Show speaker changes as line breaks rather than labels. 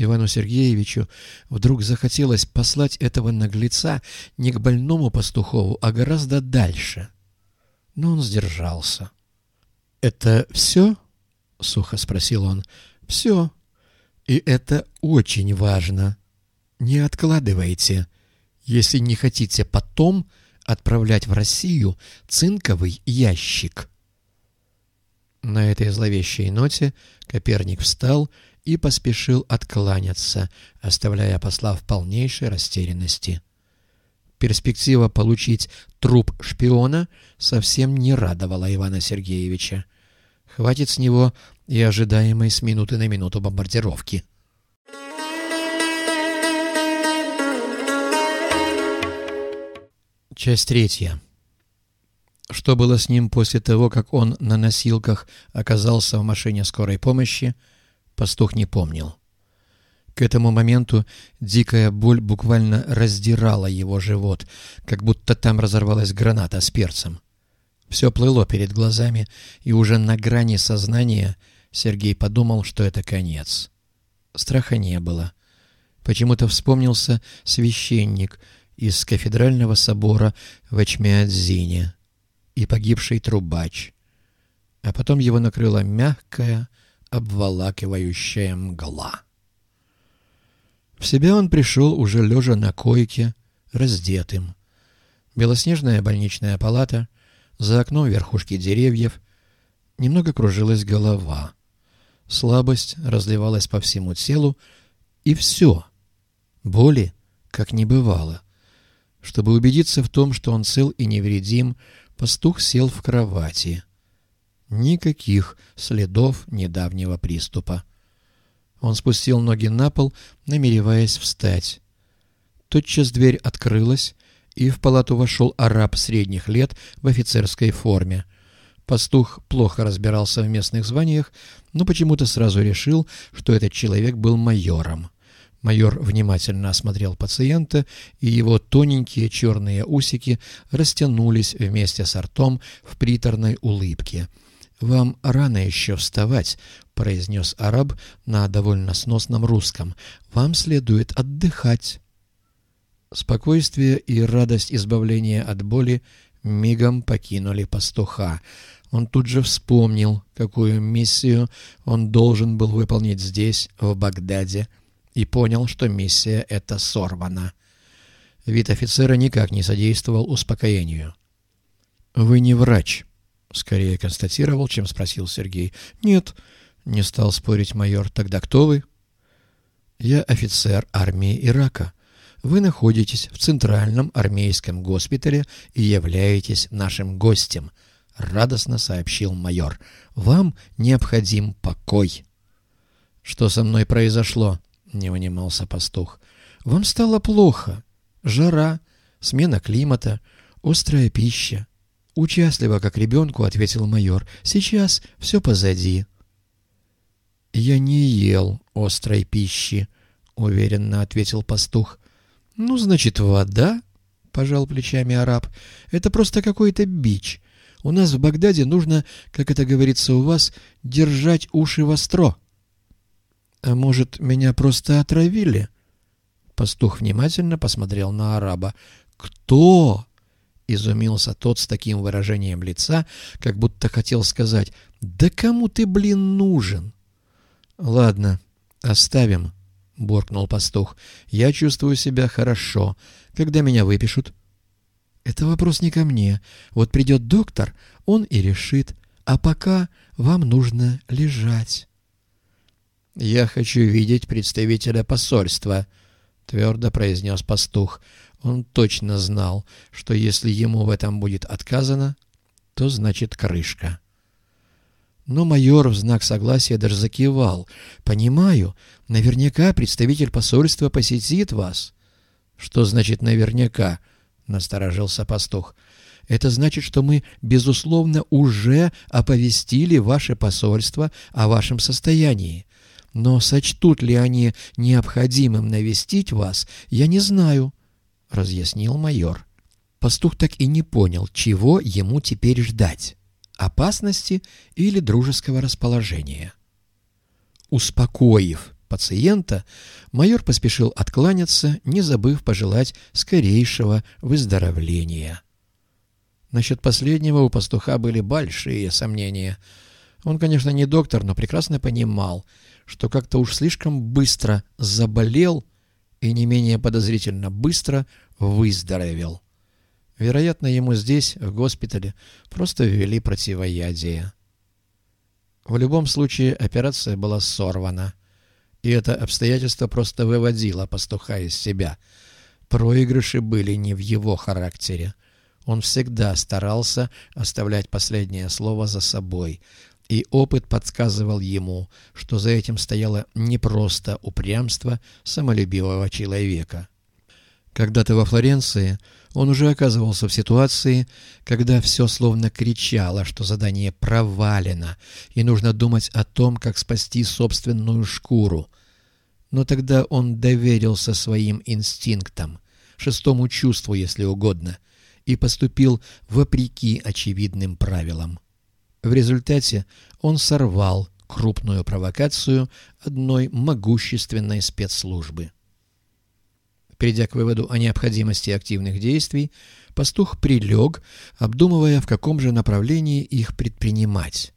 Ивану Сергеевичу вдруг захотелось послать этого наглеца не к больному Пастухову, а гораздо дальше. Но он сдержался. «Это все?» — сухо спросил он. «Все. И это очень важно. Не откладывайте, если не хотите потом отправлять в Россию цинковый ящик». На этой зловещей ноте Коперник встал и поспешил откланяться, оставляя посла в полнейшей растерянности. Перспектива получить труп шпиона совсем не радовала Ивана Сергеевича. Хватит с него и ожидаемой с минуты на минуту бомбардировки. Часть 3. Что было с ним после того, как он на носилках оказался в машине скорой помощи, Пастух не помнил. К этому моменту дикая боль буквально раздирала его живот, как будто там разорвалась граната с перцем. Все плыло перед глазами, и уже на грани сознания Сергей подумал, что это конец. Страха не было. Почему-то вспомнился священник из кафедрального собора в Эчмиадзине и погибший трубач. А потом его накрыла мягкая, обволакивающая мгла. В себя он пришел уже лежа на койке, раздетым. Белоснежная больничная палата, за окном верхушки деревьев. Немного кружилась голова. Слабость разливалась по всему телу, и все. Боли как не бывало. Чтобы убедиться в том, что он цел и невредим, Пастух сел в кровати. Никаких следов недавнего приступа. Он спустил ноги на пол, намереваясь встать. Тотчас дверь открылась, и в палату вошел араб средних лет в офицерской форме. Пастух плохо разбирался в местных званиях, но почему-то сразу решил, что этот человек был майором. Майор внимательно осмотрел пациента, и его тоненькие черные усики растянулись вместе с ртом в приторной улыбке. «Вам рано еще вставать», — произнес араб на довольно сносном русском. «Вам следует отдыхать». Спокойствие и радость избавления от боли мигом покинули пастуха. Он тут же вспомнил, какую миссию он должен был выполнить здесь, в Багдаде, и понял, что миссия эта сорвана. Вид офицера никак не содействовал успокоению. «Вы не врач», — скорее констатировал, чем спросил Сергей. «Нет», — не стал спорить майор. «Тогда кто вы?» «Я офицер армии Ирака. Вы находитесь в Центральном армейском госпитале и являетесь нашим гостем», — радостно сообщил майор. «Вам необходим покой». «Что со мной произошло?» — не унимался пастух. «Вам стало плохо. Жара, смена климата, острая пища». «Участливо, как ребенку», — ответил майор. «Сейчас все позади». «Я не ел острой пищи», — уверенно ответил пастух. «Ну, значит, вода», — пожал плечами араб. «Это просто какой-то бич. У нас в Багдаде нужно, как это говорится у вас, держать уши востро». «А может, меня просто отравили?» Пастух внимательно посмотрел на араба. «Кто?» — изумился тот с таким выражением лица, как будто хотел сказать: «Да кому ты, блин, нужен?» «Ладно, оставим», — буркнул пастух. «Я чувствую себя хорошо. Когда меня выпишут?» «Это вопрос не ко мне. Вот придет доктор, он и решит. А пока вам нужно лежать». «Я хочу видеть представителя посольства», — твердо произнес пастух. Он точно знал, что если ему в этом будет отказано, то значит крышка. Но майор в знак согласия даже закивал. «Понимаю, наверняка представитель посольства посетит вас». «Что значит наверняка?» — насторожился пастух. «Это значит, что мы, безусловно, уже оповестили ваше посольство о вашем состоянии. Но сочтут ли они необходимым навестить вас, я не знаю», — разъяснил майор. Пастух так и не понял, чего ему теперь ждать — опасности или дружеского расположения. Успокоив пациента, майор поспешил откланяться, не забыв пожелать скорейшего выздоровления. Насчет последнего у пастуха были большие сомнения. Он, конечно, не доктор, но прекрасно понимал, что как-то уж слишком быстро заболел и не менее подозрительно быстро выздоровел. Вероятно, ему здесь, в госпитале, просто ввели противоядие. В любом случае, операция была сорвана, и это обстоятельство просто выводило пастуха из себя. Проигрыши были не в его характере. Он всегда старался оставлять последнее слово за собой, и опыт подсказывал ему, что за этим стояло не просто упрямство самолюбивого человека. Когда-то во Флоренции он уже оказывался в ситуации, когда все словно кричало, что задание провалено, и нужно думать о том, как спасти собственную шкуру. Но тогда он доверился своим инстинктам, шестому чувству, если угодно, и поступил вопреки очевидным правилам. В результате он сорвал крупную провокацию одной могущественной спецслужбы. Придя к выводу о необходимости активных действий, пастух прилег, обдумывая, в каком же направлении их предпринимать.